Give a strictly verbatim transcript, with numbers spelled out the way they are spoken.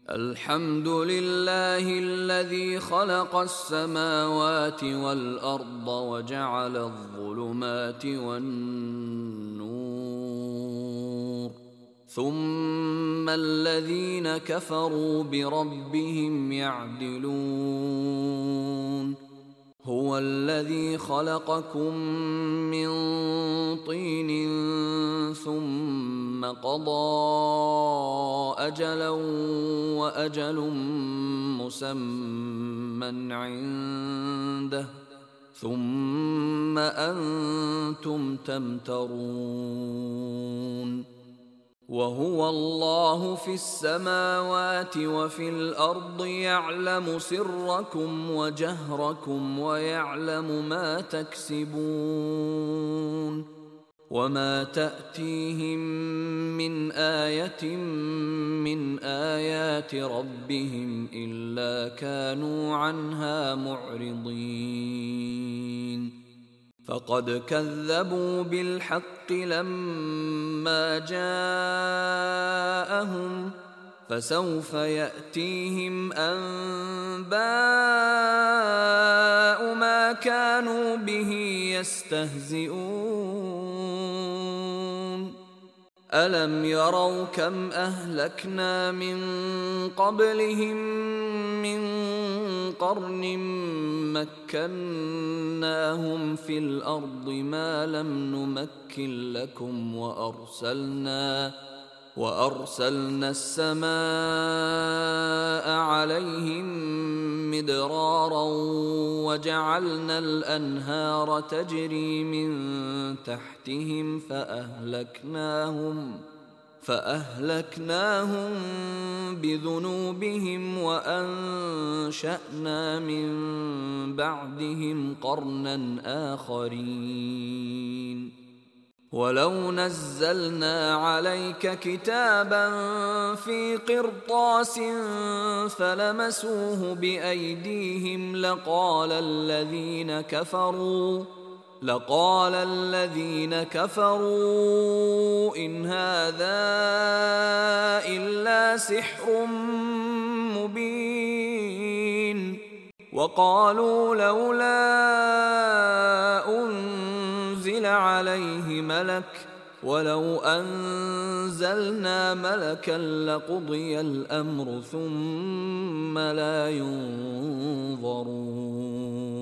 الحمد لله الذي خلق السماوات والأرض وجعل الظلمات والنور ثم الذين كفروا بربهم يعدلون هو الذي خلقكم من طين ثم قضى أجلا وأجل مسمى عنده ثم أنتم تمترون وهو الله في السماوات وفي الأرض يعلم سركم وجهركم ويعلم ما تكسبون وما تأتيهم من آية من آيات ربهم إلا كانوا عنها معرضين فقد كذبوا بالحق لما جاءهم فسوف يأتيهم أنباء ما كانوا به يستهزئون ألم يروا كم أهلكنا من قبلهم من قرن مكناهم في الأرض ما لم نمكن لكم وأرسلنا وأرسلنا السماء عليهم مدرارا وجعلنا الأنهار تجري من تحتهم فأهلكناهم فأهلكناهم بذنوبهم وأنشأنا من بعدهم قرنا آخرين ولو نزلنا عليك كتابا في قرطاس فلمسوه بأيديهم لقال الذين كفروا لقال الذين كفروا إن هذا إلا سحر مبين وقالوا لولا أنزل عليه ملك ولو أنزلنا ملكا لقضي الأمر ثم لا ينظرون